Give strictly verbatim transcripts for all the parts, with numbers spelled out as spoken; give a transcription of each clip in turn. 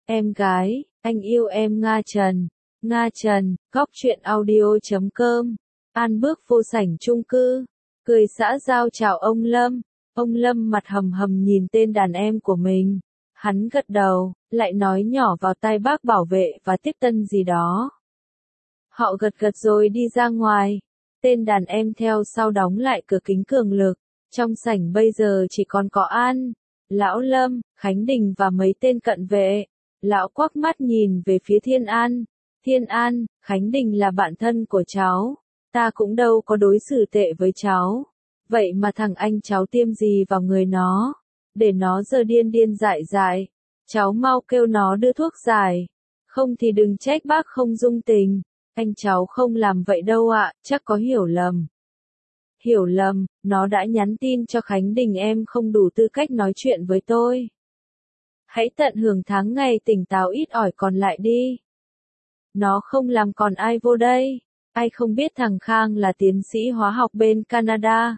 Em gái, anh yêu em Nga Trần. Nga Trần, góc truyện audio chấm com. An bước vô sảnh chung cư, cười xã giao chào ông Lâm. Ông Lâm mặt hầm hầm nhìn tên đàn em của mình. Hắn gật đầu, lại nói nhỏ vào tai bác bảo vệ và tiếp tân gì đó. Họ gật gật rồi đi ra ngoài. Tên đàn em theo sau đóng lại cửa kính cường lực. Trong sảnh bây giờ chỉ còn có An, Lão Lâm, Khánh Đình và mấy tên cận vệ. Lão quắc mắt nhìn về phía Thiên An. Thiên An, Khánh Đình là bạn thân của cháu. Ta cũng đâu có đối xử tệ với cháu. Vậy mà thằng anh cháu tiêm gì vào người nó, để nó giờ điên điên dại dại. Cháu mau kêu nó đưa thuốc giải. Không thì đừng trách bác không dung tình. Anh cháu không làm vậy đâu ạ, chắc có hiểu lầm. Hiểu lầm, nó đã nhắn tin cho Khánh Đình em không đủ tư cách nói chuyện với tôi. Hãy tận hưởng tháng ngày tỉnh táo ít ỏi còn lại đi. Nó không làm còn ai vô đây. Ai không biết thằng Khang là tiến sĩ hóa học bên Canada.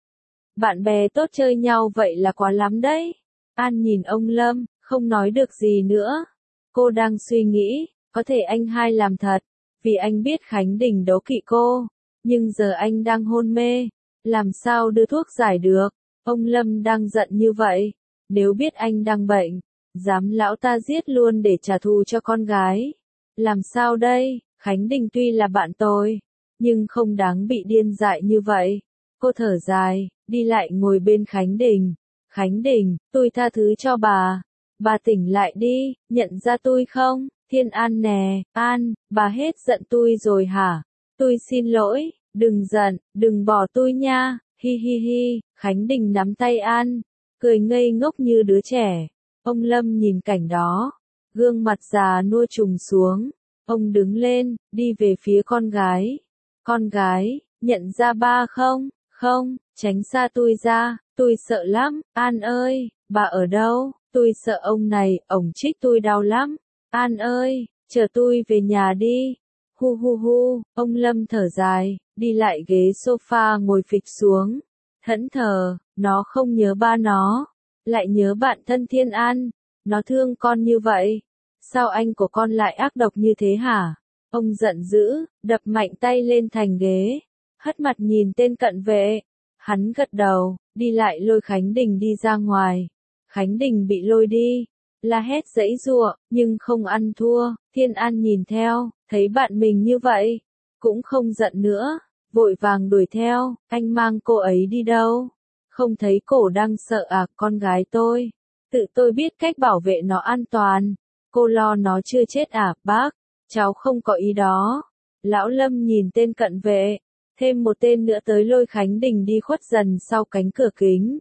Bạn bè tốt chơi nhau vậy là quá lắm đấy. An nhìn ông Lâm, không nói được gì nữa. Cô đang suy nghĩ, có thể anh hai làm thật, vì anh biết Khánh Đình đố kỵ cô. Nhưng giờ anh đang hôn mê, làm sao đưa thuốc giải được. Ông Lâm đang giận như vậy. Nếu biết anh đang bệnh, dám lão ta giết luôn để trả thù cho con gái. Làm sao đây, Khánh Đình tuy là bạn tôi, nhưng không đáng bị điên dại như vậy. Cô thở dài, đi lại ngồi bên Khánh Đình. Khánh Đình, tôi tha thứ cho bà. Bà tỉnh lại đi, nhận ra tôi không? Thiên An nè, An, bà hết giận tôi rồi hả? Tôi xin lỗi, đừng giận, đừng bỏ tôi nha, hi hi hi. Khánh Đình nắm tay An, cười ngây ngốc như đứa trẻ. Ông Lâm nhìn cảnh đó, gương mặt già nua trùng xuống. Ông đứng lên, đi về phía con gái. Con gái, nhận ra ba không? Không, tránh xa tôi ra, tôi sợ lắm. An ơi, bà ở đâu? Tôi sợ ông này, ổng trích tôi đau lắm. An ơi, chờ tôi về nhà đi. Hu hu hu, ông Lâm thở dài, đi lại ghế sofa ngồi phịch xuống. Thẫn thờ, nó không nhớ ba nó, lại nhớ bạn thân Thiên An. Nó thương con như vậy. Sao anh của con lại ác độc như thế hả? Ông giận dữ, đập mạnh tay lên thành ghế, hất mặt nhìn tên cận vệ. Hắn gật đầu, đi lại lôi Khánh Đình đi ra ngoài. Khánh Đình bị lôi đi, la hét giãy giụa, nhưng không ăn thua. Thiên An nhìn theo, thấy bạn mình như vậy, cũng không giận nữa, vội vàng đuổi theo. Anh mang cô ấy đi đâu? Không thấy cổ đang sợ à? Con gái tôi, tự tôi biết cách bảo vệ nó an toàn. Cô lo nó chưa chết à? Bác, cháu không có ý đó. Lão Lâm nhìn tên cận vệ, thêm một tên nữa tới lôi Khánh Đình đi khuất dần sau cánh cửa kính.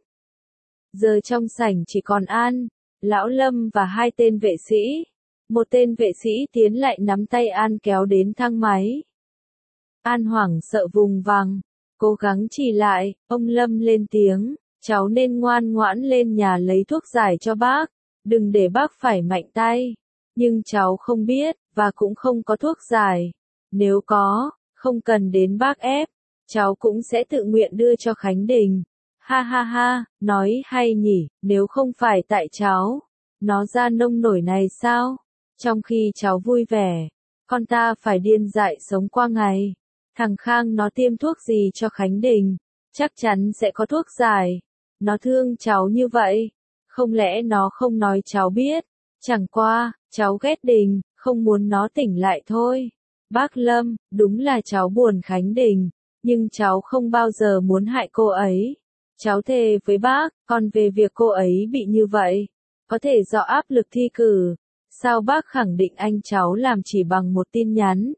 Giờ trong sảnh chỉ còn An, Lão Lâm và hai tên vệ sĩ. Một tên vệ sĩ tiến lại nắm tay An kéo đến thang máy. An hoảng sợ vùng vằng, cố gắng chỉ lại. Ông Lâm lên tiếng, cháu nên ngoan ngoãn lên nhà lấy thuốc giải cho bác, đừng để bác phải mạnh tay. Nhưng cháu không biết, và cũng không có thuốc giải. Nếu có, không cần đến bác ép, cháu cũng sẽ tự nguyện đưa cho Khánh Đình. Ha ha ha, nói hay nhỉ, nếu không phải tại cháu, nó ra nông nổi này sao? Trong khi cháu vui vẻ, con ta phải điên dại sống qua ngày. Thằng Khang nó tiêm thuốc gì cho Khánh Đình? Chắc chắn sẽ có thuốc giải. Nó thương cháu như vậy, không lẽ nó không nói cháu biết? Chẳng qua, cháu ghét Đình, không muốn nó tỉnh lại thôi. Bác Lâm, đúng là cháu buồn Khánh Đình, nhưng cháu không bao giờ muốn hại cô ấy. Cháu thề với bác, còn về việc cô ấy bị như vậy, có thể do áp lực thi cử. Sao bác khẳng định anh cháu làm chỉ bằng một tin nhắn?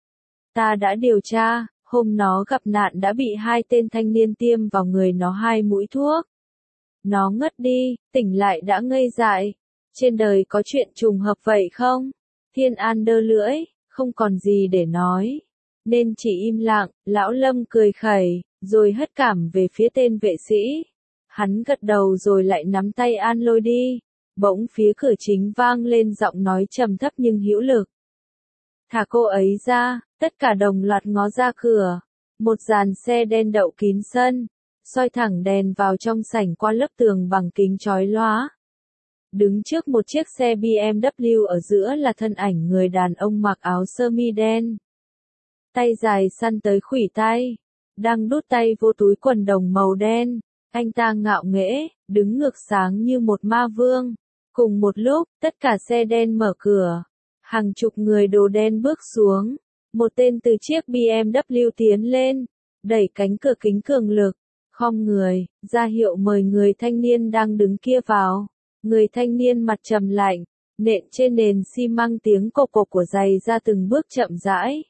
Ta đã điều tra, hôm nó gặp nạn đã bị hai tên thanh niên tiêm vào người nó hai mũi thuốc. Nó ngất đi, tỉnh lại đã ngây dại. Trên đời có chuyện trùng hợp vậy không? Thiên An đơ lưỡi, không còn gì để nói, nên chỉ im lặng. Lão Lâm cười khẩy, rồi hất cảm về phía tên vệ sĩ. Hắn gật đầu rồi lại nắm tay An lôi đi. Bỗng phía cửa chính vang lên giọng nói trầm thấp nhưng hữu lực. Thả cô ấy ra. Tất cả đồng loạt ngó ra cửa. Một dàn xe đen đậu kín sân, soi thẳng đèn vào trong sảnh qua lớp tường bằng kính chói lóa. Đứng trước một chiếc xe bê em vê ở giữa là thân ảnh người đàn ông mặc áo sơ mi đen. Tay dài săn tới khuỷu tay, đang đút tay vô túi quần đồng màu đen. Anh ta ngạo nghễ, đứng ngược sáng như một ma vương. Cùng một lúc, tất cả xe đen mở cửa. Hàng chục người đồ đen bước xuống. Một tên từ chiếc bê em vê tiến lên, đẩy cánh cửa kính cường lực, khom người, ra hiệu mời người thanh niên đang đứng kia vào. Người thanh niên mặt trầm lạnh, nện trên nền xi măng tiếng cộc cộc của giày ra từng bước chậm rãi.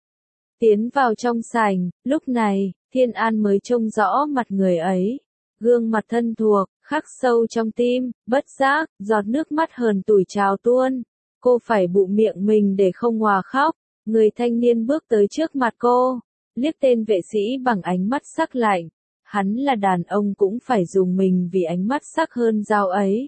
Tiến vào trong sảnh, lúc này, Thiên An mới trông rõ mặt người ấy. Gương mặt thân thuộc, khắc sâu trong tim, bất giác, giọt nước mắt hờn tủi trào tuôn. Cô phải bụm miệng mình để không òa khóc. Người thanh niên bước tới trước mặt cô, liếc tên vệ sĩ bằng ánh mắt sắc lạnh. Hắn là đàn ông cũng phải dùng mình vì ánh mắt sắc hơn dao ấy.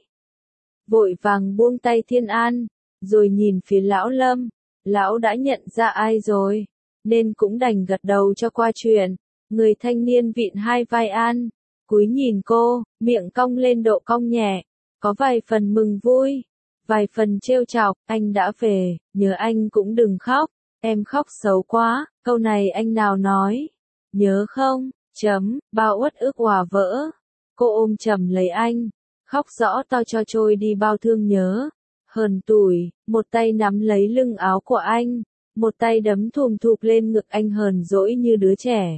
Vội vàng buông tay Thiên An, rồi nhìn phía lão Lâm. Lão đã nhận ra ai rồi, nên cũng đành gật đầu cho qua chuyện. Người thanh niên vịn hai vai An, cúi nhìn cô, miệng cong lên độ cong nhẹ, có vài phần mừng vui, vài phần trêu chọc. Anh đã về, nhớ anh cũng đừng khóc, em khóc xấu quá, câu này anh nào nói, nhớ không, chấm, bao uất ức òa vỡ. Cô ôm chầm lấy anh, khóc rõ to cho trôi đi bao thương nhớ, hờn tủi, một tay nắm lấy lưng áo của anh, một tay đấm thùm thụp lên ngực anh hờn dỗi như đứa trẻ.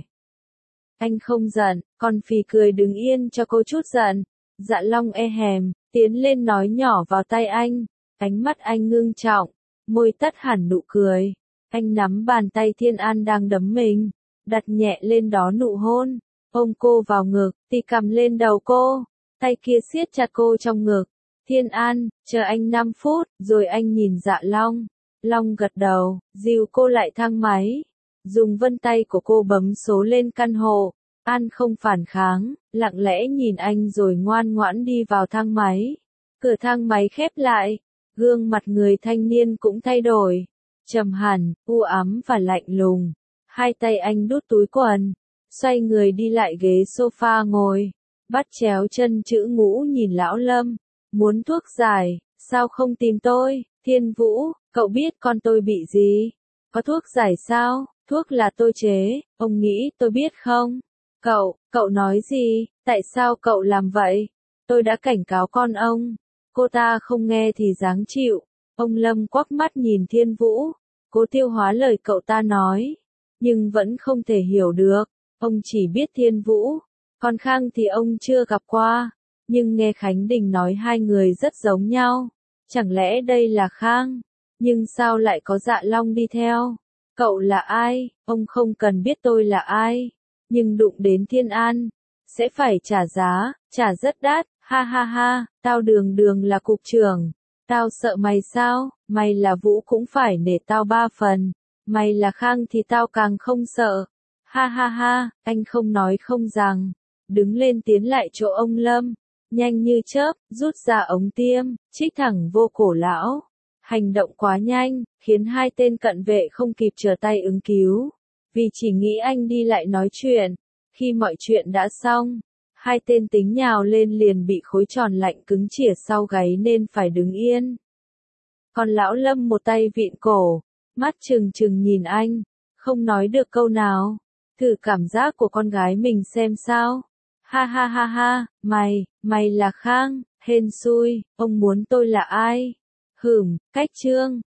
Anh không giận, còn phì cười đứng yên cho cô chút giận. Dạ Long e hèm, tiến lên nói nhỏ vào tay anh, ánh mắt anh ngưng trọng, môi tắt hẳn nụ cười. Anh nắm bàn tay Thiên An đang đấm mình, đặt nhẹ lên đó nụ hôn, ôm cô vào ngực, tì cầm lên đầu cô, tay kia siết chặt cô trong ngực. Thiên An, chờ anh năm phút, rồi anh nhìn Dạ Long. Long gật đầu, dìu cô lại thang máy, dùng vân tay của cô bấm số lên căn hộ. An không phản kháng, lặng lẽ nhìn anh rồi ngoan ngoãn đi vào thang máy. Cửa thang máy khép lại, gương mặt người thanh niên cũng thay đổi, trầm hẳn, u ám và lạnh lùng. Hai tay anh đút túi quần, xoay người đi lại ghế sofa ngồi, bắt chéo chân chữ ngũ nhìn lão Lâm. Muốn thuốc giải, sao không tìm tôi? Thiên Vũ, cậu biết con tôi bị gì? Có thuốc giải sao? Thuốc là tôi chế, ông nghĩ tôi biết không? Cậu, cậu nói gì? Tại sao cậu làm vậy? Tôi đã cảnh cáo con ông. Cô ta không nghe thì giáng chịu. Ông Lâm quắc mắt nhìn Thiên Vũ, cố tiêu hóa lời cậu ta nói, nhưng vẫn không thể hiểu được. Ông chỉ biết Thiên Vũ, còn Khang thì ông chưa gặp qua, nhưng nghe Khánh Đình nói hai người rất giống nhau. Chẳng lẽ đây là Khang? Nhưng sao lại có Dạ Long đi theo? Cậu là ai? Ông không cần biết tôi là ai, nhưng đụng đến Thiên An, sẽ phải trả giá, trả rất đắt. Ha ha ha, tao đường đường là cục trưởng, tao sợ mày sao? Mày là Vũ cũng phải nể tao ba phần, mày là Khang thì tao càng không sợ. Ha ha ha, anh không nói không rằng, đứng lên tiến lại chỗ ông Lâm, nhanh như chớp, rút ra ống tiêm, chích thẳng vô cổ lão. Hành động quá nhanh, khiến hai tên cận vệ không kịp trở tay ứng cứu, vì chỉ nghĩ anh đi lại nói chuyện. Khi mọi chuyện đã xong, hai tên tính nhào lên liền bị khối tròn lạnh cứng chìa sau gáy nên phải đứng yên. Còn lão Lâm một tay vịn cổ, mắt trừng trừng nhìn anh, không nói được câu nào. Thử cảm giác của con gái mình xem sao. Ha ha ha ha, mày, mày là Khang, hên xui, ông muốn tôi là ai? Hửm, cách trương.